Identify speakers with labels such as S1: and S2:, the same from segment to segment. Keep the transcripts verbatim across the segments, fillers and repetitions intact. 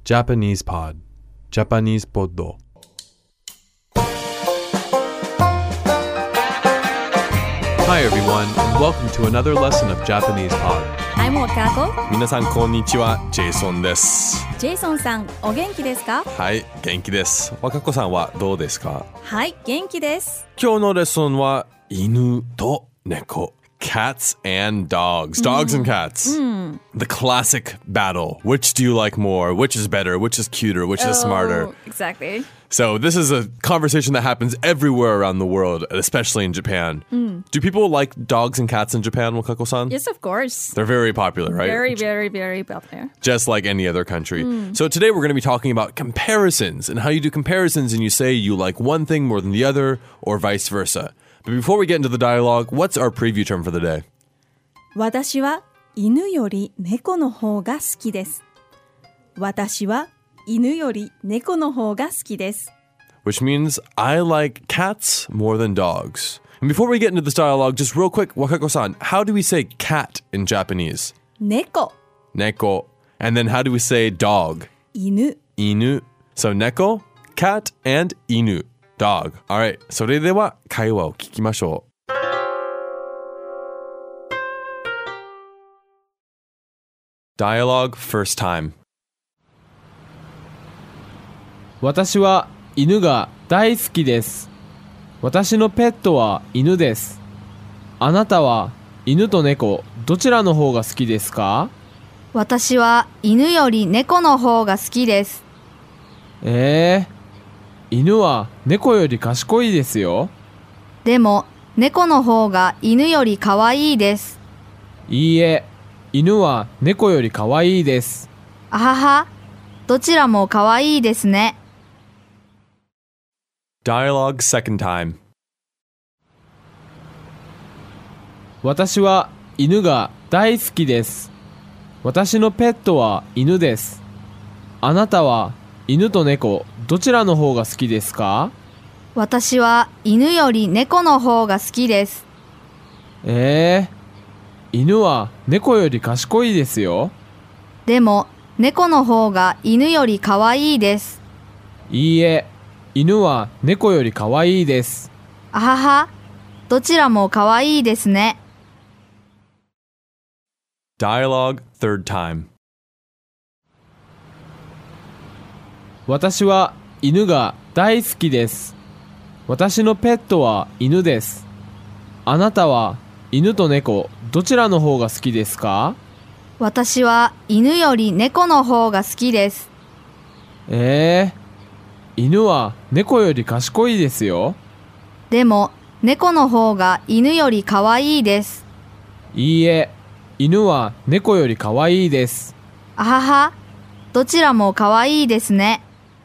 S1: Japanese Pod Japanese Poddo Hi everyone, and welcome to another lesson of Japanese Pod.
S2: I'm Wakako.
S3: 皆さんこんにちは、ジェイソンです。
S2: ジェイソンさん、お元気ですか？
S3: はい、元気です。若子さんはどうですか？
S2: はい、元気です。
S3: 今日のレッスンは犬と猫。Cats and dogs. Dogs and cats.
S2: Mm.
S3: The classic battle. Which do you like more? Which is better? Which is cuter? Which is smarter?
S2: Oh, exactly.
S3: So this is a conversation that happens everywhere around the world, especially in Japan.
S2: Mm.
S3: Do people like dogs and cats in Japan, Wakako-san?
S2: Yes, of course.
S3: They're very popular, right?
S2: Very, very, very popular.
S3: Just like any other country. Mm. So today we're going to be talking about comparisons and how you do comparisons and you say you like one thing more than the other or vice versa. But before we get into the dialogue, what's our preview term for the day?
S2: 私は犬より猫の方が好きです。私は犬より猫の方が好きです。
S3: Which means I like cats more than dogs. And before we get into this dialogue, just real quick, Wakako-san, how do we say cat in Japanese?
S2: 猫
S3: Neko. And then how do we say dog?
S2: 犬
S3: Inu. So neko, cat, and inu. Dog. Alright, それでは会話を聞きましょう。Dialogue first time.
S4: 私は犬が大好きです。私のペットは犬です。あなたは犬と猫どちらの方が好きですか？
S5: 私は犬より猫の方が好きです。
S4: えー。犬は猫より賢いですよ。
S5: でも猫の方が犬より可愛いです。
S4: いいえ、犬は猫より可愛いです。
S5: あはは、どちらも可愛いですね。
S3: Dialogue second time.
S4: 私は犬が大好きです。私のペットは犬です。あなたは犬と猫どちらの方が好きですか？
S5: 私は犬より猫の方が好きです。
S4: えー、犬は猫より賢いですよ。
S5: でも猫の方が犬より可愛いです。
S4: いいえ、犬は猫より可愛いです。
S5: あはは、どちらも可愛いですね。
S3: Dialogue third time.
S4: 私は犬が大好きです。私のペットは犬です。あなたは犬と猫どちらの方が好きですか？
S5: 私は犬より猫の方が好きです。
S4: えー、犬は猫より賢いですよ。
S5: でも猫の方が犬より可愛いです。
S4: いいえ、犬は猫より可愛いです。
S5: あはは、どちらも可愛いですね。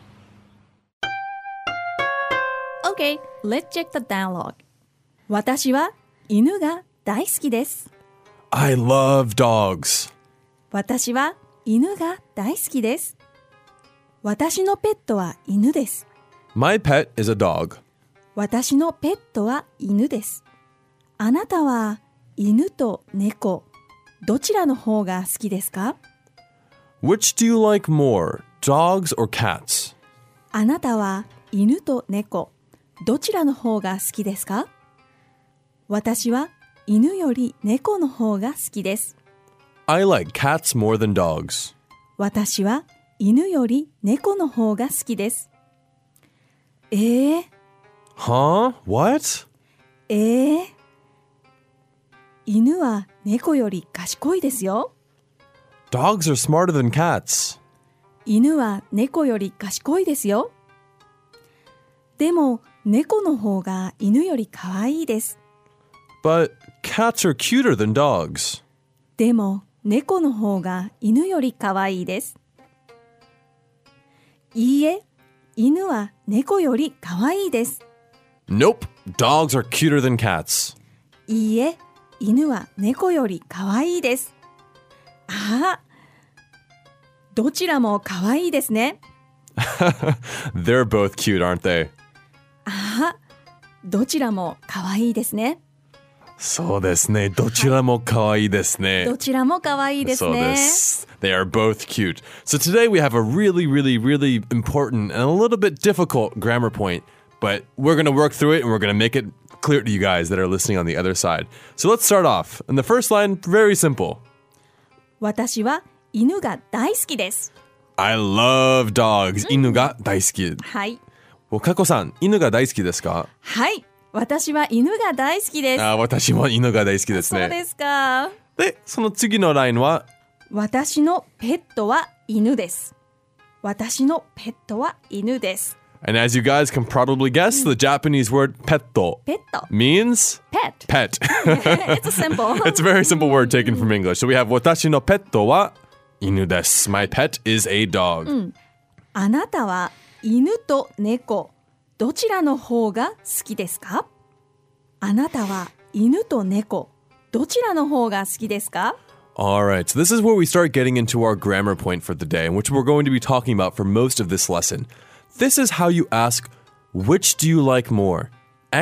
S2: Okay, let's check the dialogue. 私は犬が大好きです。
S3: I love dogs.
S2: 私は犬が大好きです。私のペットは犬です。
S3: My pet is a dog.
S2: 私のペットは犬です。あなたは犬と猫、どちらの方が好きですか？
S3: Which do you like more, dogs or cats?
S2: あなたは犬と猫、どちらの方が好きですか？私は犬より猫の方が好きです。
S3: I like cats more than dogs.
S2: 私は犬より猫の方が好きです。えー、
S3: Huh? What?
S2: えー、犬は猫より賢いですよ。
S3: Dogs are smarter than cats.
S2: 犬は猫より賢いですよ。でも猫の方が犬より可愛いです。
S3: But cats are cuter than dogs.
S2: でも猫の方が犬より可愛いです。いいえ、犬は猫より可愛いです。
S3: Nope, dogs are cuter than cats.
S2: いいえ、犬は猫より可愛いです。ああ、どちらも可愛いですね。
S3: They're both cute, aren't they?
S2: ああ、どちらも可愛いですね。
S3: そうですね。どちらも可愛いですね。
S2: どちらも可愛いです
S3: そう
S2: ね。
S3: です。They are both cute. So today we have a really, really, really important and a little bit difficult grammar point, but we're going to work through it and we're going to make it clear to you guys that are listening on the other side. So let's start off. And the first line, very simple.
S2: 私は犬が大好きです。
S3: I love dogs. 犬が大好き。
S2: はい。
S3: かこさん、犬が大好きですか？
S2: はい。私は犬が大好きです。
S3: あ、私も犬が大好きですね。
S2: そうですか。
S3: で、その次のラインは
S2: 私のペットは犬です。私のペットは犬です。
S3: And as you guys can probably guess, the Japanese word petto
S2: ペット
S3: means
S2: pet.
S3: pet.
S2: It's a simple.
S3: It's a very simple word taken from English. So we have 私のペットは犬です。My pet is a dog.
S2: あなたは犬と猫どちらの方が好きですか？あなたは犬と猫どちらの方が好きですか？
S3: All right, so this is where we start getting into our grammar point for the day, and which we're going to be talking about for most of this lesson. This is how you ask, which do you like more,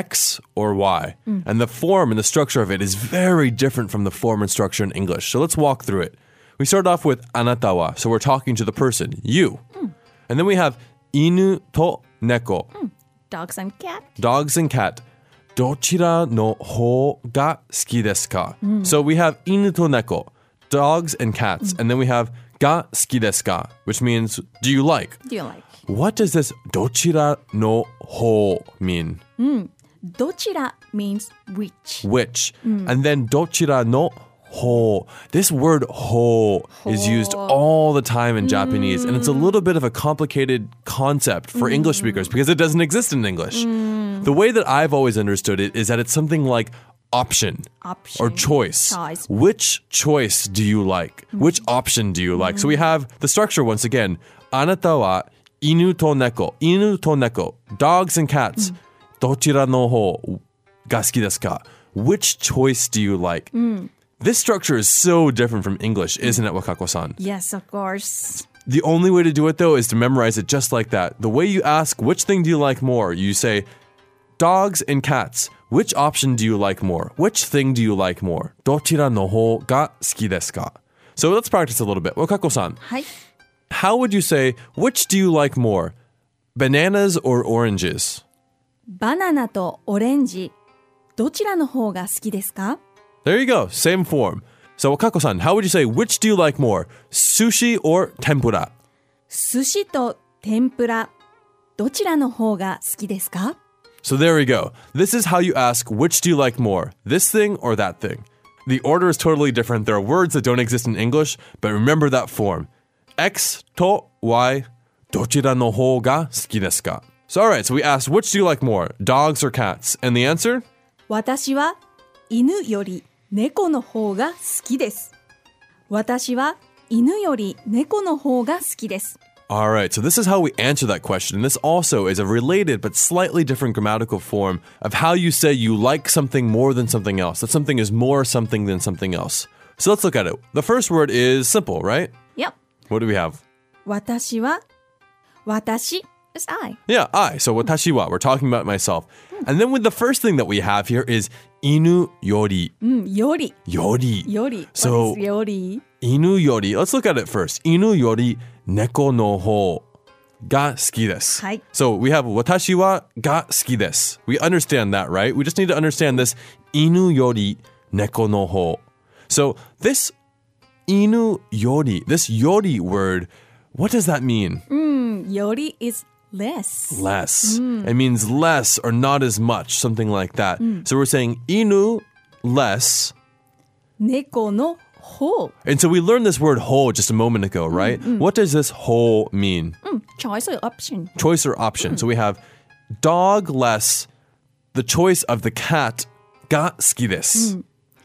S3: X or Y? And the form and the structure of it is very different from the form and structure in English. So let's walk through it. We start off with あなたは, so we're talking to the person, you. And then we have 犬と猫.
S2: Dogs and cat.
S3: Dogs and cat. どちらの方が好きですか? So we have 犬と猫, dogs and cats. And then we have が好きですか, which means do you like?
S2: Do you like?
S3: What does this どちらの方 mean?
S2: どちら means which.
S3: Which. And then どちらの方. This word 方 is used all the time in Japanese, and it's a little bit of a complicated concept for English speakers because it doesn't exist in English. The way that I've always understood it is that it's something like option,
S2: Option.
S3: or choice.
S2: Choice.
S3: Which choice do you like? Which option do you like? So we have the structure once again. あなたは犬と猫、犬と猫、dogs and cats. どちらの方が好きですか? Which choice do you like? This structure is so different from English, isn't it, Wakako-san?
S2: Yes, of course.
S3: The only way to do it, though, is to memorize it just like that. The way you ask, which thing do you like more? You say, dogs and cats. Which option do you like more? Which thing do you like more? どちらの方が好きですか? So let's practice a little bit. Wakako-san,
S2: はい。
S3: how would you say, which do you like more? Bananas or oranges?
S2: バナナとオレンジどちらの方が好きですか？
S3: There you go. Same form. So Wakako-san, how would you say, which do you like more? Sushi or tempura?
S2: 寿司と天ぷらどちらの方が好きですか？
S3: So there we go. This is how you ask, which do you like more? This thing or that thing? The order is totally different. There are words that don't exist in English, but remember that form. X to Y, どちらの方が好きですか? So all right, so we asked, which do you like more? Dogs or cats? And the answer?
S2: 私は犬より猫の方が好きです。私は犬より猫の方が好きです。
S3: All right, so this is how we answer that question. And this also is a related but slightly different grammatical form of how you say you like something more than something else, that something is more something than something else. So let's look at it. The first word is simple, right?
S2: Yep.
S3: What do we have?
S2: 私は私 is I.
S3: Yeah, I. So 私は, we're talking about myself. And then with the first thing that we have here is 犬より.
S2: うんより
S3: より.
S2: より
S3: So-
S2: What is より
S3: 犬より. Let's look at it first. 犬より猫の方が好きです.
S2: はい
S3: So we have 私はが好きです. We understand that, right? We just need to understand this 犬より猫の方. So this 犬より, this より word, what does that mean?
S2: より is less.
S3: Less. It means less or not as much, something like that. So we're saying 犬 less.
S2: 猫の方
S3: And so we learned this word 方 just a moment ago, right? What does this 方 mean?
S2: choice or option.
S3: Choice or option. So we have dog less, the choice of the cat が好きです.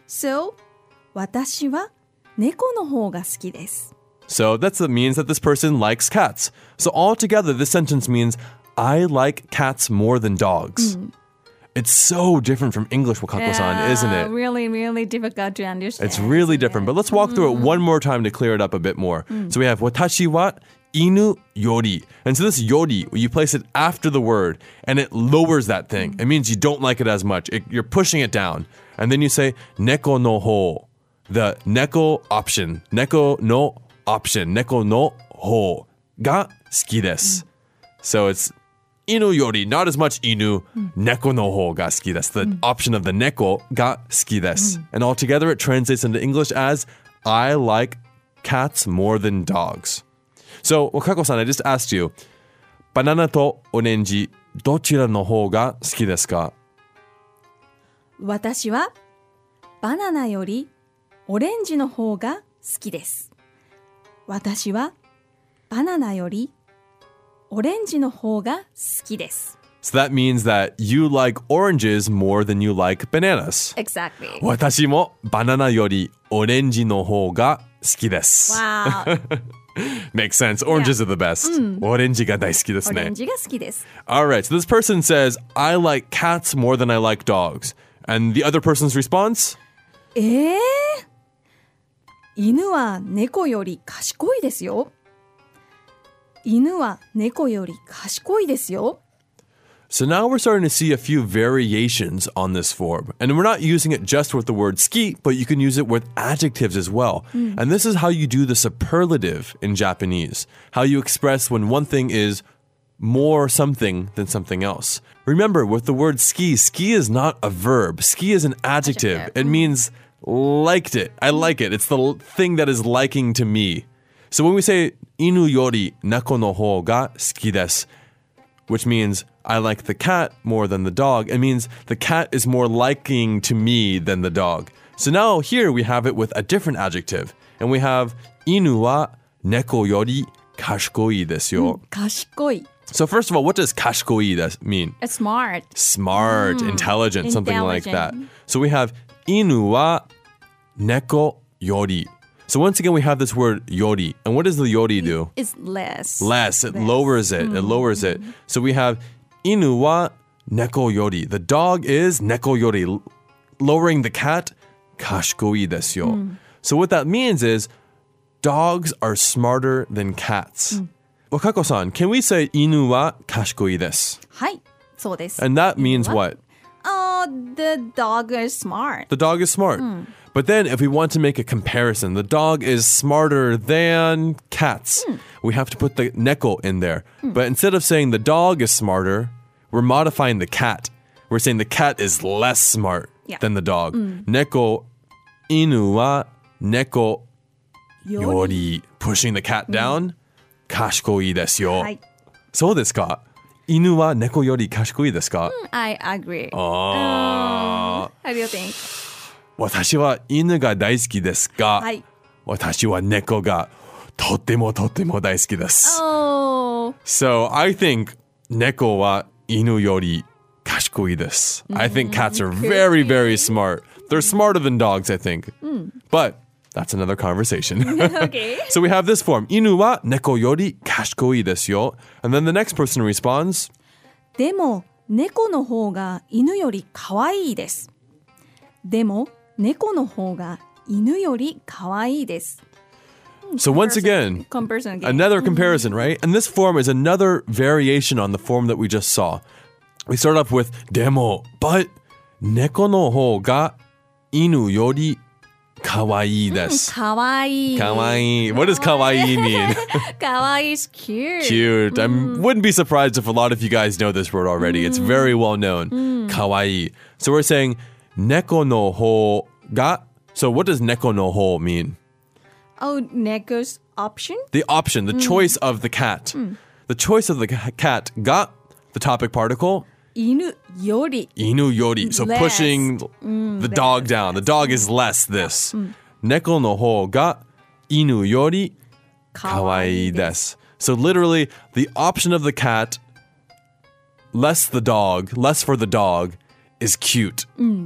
S2: So 私は猫の方が好きです。
S3: So that means that this person likes cats. So altogether, this sentence means I like cats more than dogs. It's so different from English, Wakako-san, isn't it?
S2: Really, really difficult to understand.
S3: It's really different. But let's walk through it one more time to clear it up a bit more. So we have 私は犬より. And so this より, you place it after the word, and it lowers that thing. It means you don't like it as much. It, you're pushing it down. And then you say 猫の方 The 猫 option 猫の option 猫の方が好きです、mm. So it's 犬より not as much 犬、mm. 猫の方が好きです The mm. option of the 猫が好きです、mm. And altogether it translates into English as I like cats more than dogs. So, Wakako-san, I just asked you バナナとオレンジどちらの方が好きですか？
S2: 私はバナナよりオレンジの方が好きです。私はバナナよりオレンジの方が好きです。
S3: So that means that you like oranges more than you like bananas.
S2: Exactly.
S3: 私もバナナよりオレンジの方が好きです。
S2: Wow.
S3: Makes sense. Oranges are the best. オレンジが大好きですね。
S2: オレンジが好きです。
S3: Alright, so this person says, I like cats more than I like dogs. And the other person's response?
S2: えー、犬は猫より賢いですよ。犬は猫より賢いですよ。
S3: So now we're starting to see a few variations on this form. And we're not using it just with the word ski, but you can use it with adjectives as well. Mm. And this is how you do the superlative in Japanese. How you express when one thing is more something than something else. Remember, with the word ski, ski is not a verb. Ski is an adjective. adjective. It means liked it. I like it. It's the thing that is liking to me. So when we say inu yori neko no hou ga suki desu, which means I like the cat more than the dog, it means the cat is more liking to me than the dog. So now here we have it with a different adjective. And we have inu wa neko yori kashikoi desu yo.
S2: Kashikoi.
S3: So first of all, what does kashikoi mean?
S2: It's smart.
S3: Smart, mm. intelligent, something
S2: intelligent.
S3: like that. So we have inu wa neko yori. So once again, we have this word yori. And what does the yori do?
S2: It's less.
S3: Less. It
S2: less.
S3: lowers it. Mm. It lowers it. So we have inu wa neko yori. The dog is neko yori. L- lowering the cat, kashikoi desu yo. Mm. So what that means is dogs are smarter than cats. Mm. Wakako-san, can we say inu wa kashikoi desu?
S2: はい、そうです。
S3: And that means what?
S2: Oh, the dog is smart.
S3: The dog is smart. Mm. But then if we want to make a comparison, the dog is smarter than cats. Mm. We have to put the neko in there. Mm. But instead of saying the dog is smarter, we're modifying the cat. We're saying the cat is less smart yeah. than the dog. Mm. Neko, inu wa neko yori. Pushing the cat down. Kashikoi desu yo.
S2: はい。
S3: そうですか? 犬は猫より賢いですか?
S2: I agree.
S3: Oh.
S2: Um, how do you think?
S3: 私は犬が大好きですが、
S2: はい、
S3: 私は猫がとってもとっても大好きです。
S2: Oh.
S3: So I think 猫は犬より賢いです。Mm. I think cats are very, very smart. They're smarter than dogs, I think. Mm. But that's another conversation.
S2: Okay.
S3: So we have this form. 犬は猫より賢いですよ. And then the next person responds.
S2: でも猫の方が犬より可愛いです。でも猫の方が犬より可愛いです。
S3: So once again,
S2: comparison again.
S3: another comparison, right? And this form is another variation on the form that we just saw. We start off with でも but 猫の方が犬より可愛いです。
S2: 可愛い。
S3: 可愛い. What does 可愛い mean?
S2: 可愛い is cute.
S3: Cute. I wouldn't be surprised if a lot of you guys know this word already. It's very well known. 可愛い. So we're saying 猫の方が. So what does 猫の方 mean?
S2: Oh, neko's option?
S3: The option, the choice of the cat. The choice of the cat が the topic particle.
S2: 犬より.
S3: 犬より. So
S2: less.
S3: pushing the dog down. The dog is less this. 猫の方が犬より可愛いです. So literally, the option of the cat, less the dog, less for the dog, is cute.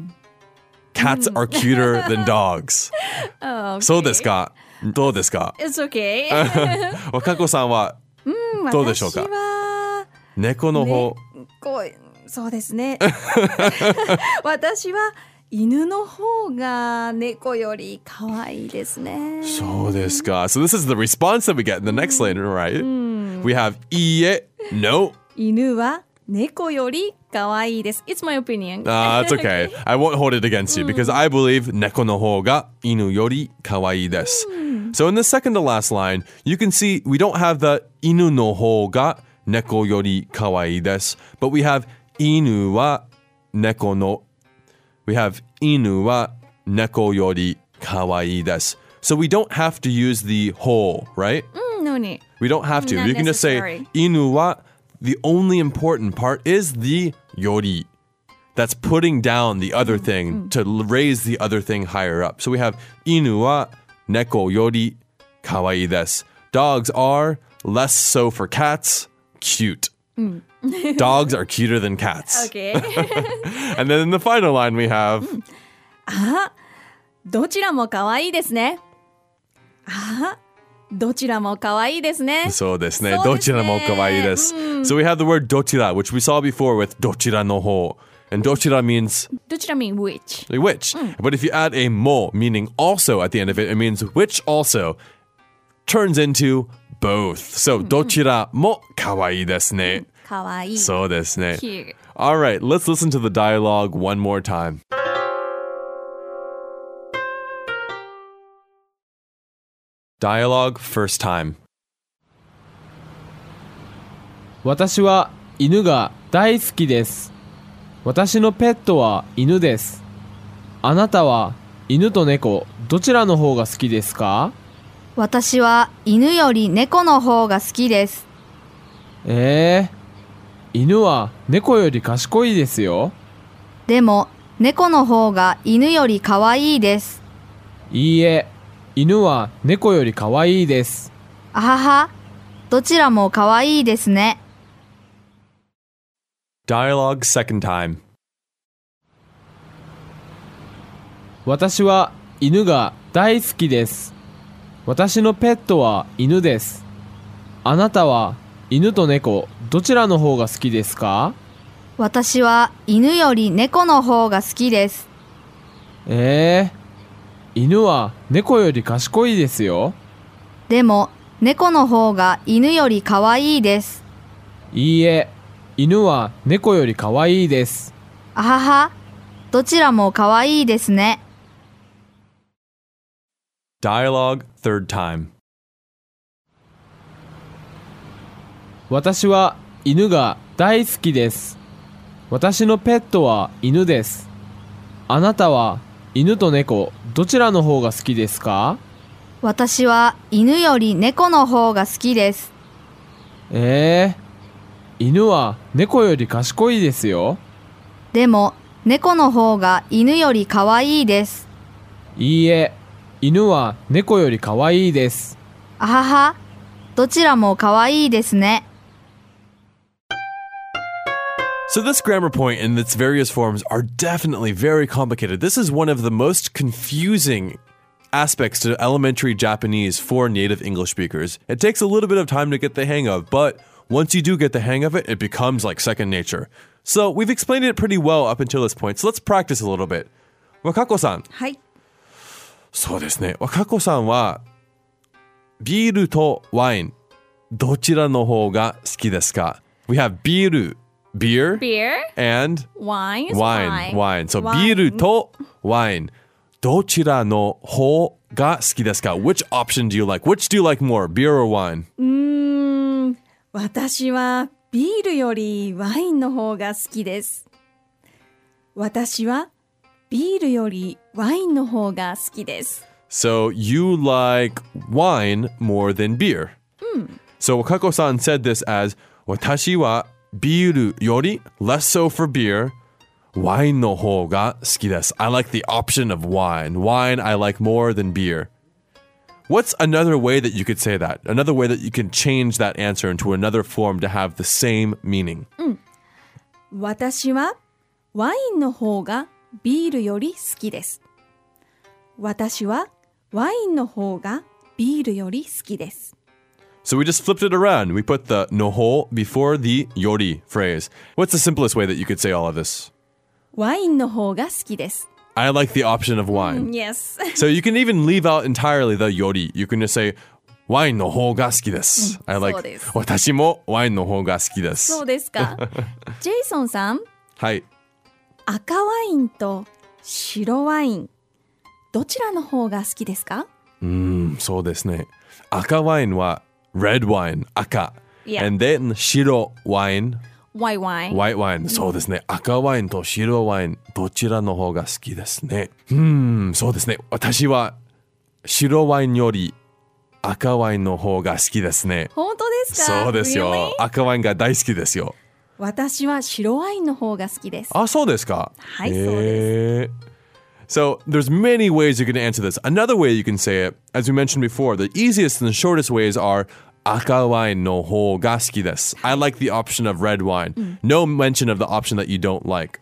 S3: Cats are cuter than dogs.
S2: Oh, okay.
S3: そうですか? どうですか?
S2: It's okay.
S3: 若子さんはどうでしょうか?
S2: 私は
S3: 猫の方。
S2: 猫、そうですね。私は犬の方が猫より可愛いですね。
S3: そうですか. So this is the response that we get in the next line, right? We have いいえ, no.
S2: 犬は猫より可愛いです。It's my opinion.
S3: Uh, it's okay. I won't hold it against you because I believe 猫の方が犬より可愛いです。So in the second to last line, you can see we don't have the 犬の方が猫より可愛いです, but we have 犬は猫の we have 犬は猫より可愛いです. So we don't have to use the whole, right?
S2: Mm, no need.
S3: We don't have to.
S2: Not
S3: You can just say
S2: necessary.
S3: 犬は the only important part is the より. That's putting down the other thing to l- raise the other thing higher up. So we have 犬は猫より可愛いです. Dogs are less so for cats, cute. Dogs are cuter than cats.
S2: Okay.
S3: And then in the final line we have
S2: どちらも可愛いですね。あ、どちらも可愛いですね。
S3: そうですね。
S2: そうですね。
S3: どちらも可愛いです. So we have the word どちら, which we saw before with どちらの方. And どちら means
S2: どちら mean which?
S3: which. But if you add a も meaning also at the end of it, it means which also turns into both. So どちらも可愛いですね.
S2: 可愛い。
S3: そうですね.
S2: Cute.
S3: All right, let's listen to the dialogue one more time. Dialogue first time.
S4: 私は犬が大好きです。私のペットは犬です。あなたは犬と猫どちらの方が好きですか？
S5: 私は犬より猫の方が好きです。
S4: えー、犬は猫より賢いですよ。
S5: でも猫の方が犬より可愛いです。
S4: いいえ、犬は猫より可愛いです。
S5: あはは、どちらも可愛いですね。
S3: Dialogue second time.
S4: 私は犬が大好きです。私のペットは犬です。あなたは犬と猫どちらの方が好きですか？
S5: 私は犬より猫の方が好きです。
S4: えー、犬は猫より賢いですよ。
S5: でも猫の方が犬より可愛いです。
S4: いいえ、犬は猫より可愛いです。
S5: あはは、どちらも可愛いですね。
S3: Dialogue third time.
S4: 私は犬が大好きです。私のペットは犬です。あなたは犬と猫どちらの方が好きですか？
S5: 私は犬より猫の方が好きです。
S4: えー、犬は猫より賢いですよ。
S5: でも猫の方が犬より可愛いです。
S4: いいえ、犬は猫より可愛いです。
S5: あはは、どちらも可愛いですね。
S3: So this grammar point and its various forms are definitely very complicated. This is one of the most confusing aspects to elementary Japanese for native English speakers. It takes a little bit of time to get the hang of, but once you do get the hang of it, it becomes like second nature. So we've explained it pretty well up until this point. So let's practice a little bit. Wakako-san.
S2: はい。
S3: そうですね。Wakako-さんはビールとワインどちらの方が好きですか？ We have ビール beer,
S2: Beer,
S3: and
S2: wine is
S3: wine,
S2: wine.
S3: wine. So
S2: Wine.
S3: ビールとワインどちらの方が好きですか？ Which option do you like? Which do you like more, beer or wine?
S2: うーん、私はビールよりワインの方が好きです。私はビールよりワインの方が好きです。
S3: So you like wine more than beer. So Wakako-san said this as 私はビールより less so for beer ワインの方が好きです。I like the option of wine. Wine I like more than beer. What's another way that you could say that? Another way that you can change that answer into another form to have the same meaning.
S2: 私はワインの方がビールより好きです。私はワインの方がビールより好きです。
S3: So we just flipped it around. We put the noho before the yori phrase. What's the simplest way that you could say all of this?
S2: ワインの方が好きです。
S3: I like the option of wine.
S2: Yes.
S3: So you can even leave out entirely the yori. You can just say ワインの方が好きです。I
S2: そう
S3: like
S2: です。
S3: 私もワインの方が好きです。
S2: そうですか。ジェイソンさん、
S3: はい。
S2: 赤ワインと白ワイン、どちらの方が好きですか？
S3: うーん、そうですね。赤ワインは red wine 赤。
S2: Yeah.
S3: And then 白ワイン
S2: White wine.
S3: white wine、そうですね。赤ワインと白ワインどちらの方が好きですね。うーん、そうですね。私は白ワインより赤ワインの方が好きですね。
S2: 本当ですか？
S3: そうですよ。
S2: Really?
S3: 赤ワインが大好きですよ。
S2: 私は白ワインの方が好きです。
S3: あ、そうですか。
S2: はい、そうです。
S3: So there's many ways you can answer this. Another way you can say it, as we mentioned before, the easiest and the shortest ways are 赤ワインの方が好きです。I like the option of red wine. No mention of the option that you don't like.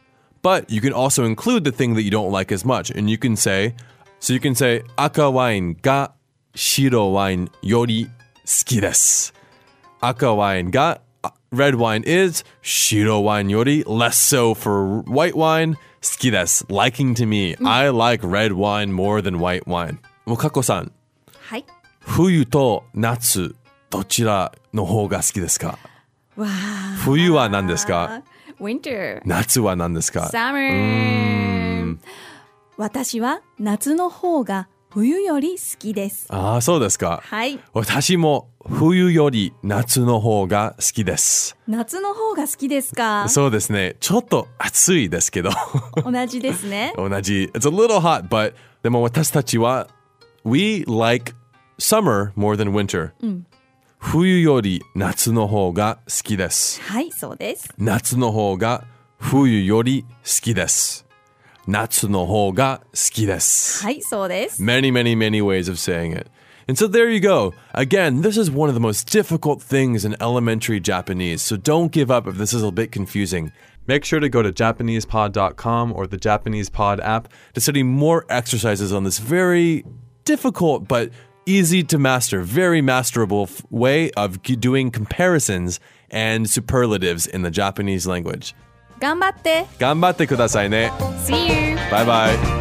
S3: But you can also include the thing that you don't like as much. And you can say, so you can say 赤ワインが白ワインより好きです。赤ワインが red wine is 白ワインより less so for white wine 好きです。Liking to me. I like red wine more than white wine. もうかこさん。
S2: はい。
S3: 冬と夏どちらの方が好きですか？
S2: わあ。
S3: 冬は何ですか？
S2: Winter。
S3: 夏は何ですか？
S2: Summer。私は夏の方が冬より好きです。
S3: ああ、そうですか。
S2: はい。
S3: 私も冬より夏の方が好きです。
S2: 夏の方が好きですか？
S3: そうですね。ちょっと暑いですけど。
S2: 同じですね。
S3: 同じ。It's a little hot, but でも私たちは We like summer more than winter、うん、冬より夏の方が好きです。
S2: はい、そうです。
S3: 夏の方が冬より好きです。夏の方が好きです。
S2: はい、そうです。
S3: Many, many, many ways of saying it. And so there you go. Again, this is one of the most difficult things in elementary Japanese, so don't give up if this is a bit confusing.
S1: Make sure to go to Japanese pod dot com or the Japanese Pod app
S3: to study more exercises on this very difficult but easy to master, very masterable f- way of g- doing comparisons and superlatives in the Japanese language.
S2: 頑張って。
S3: 頑張ってくださいね。
S2: See you.
S3: Bye bye.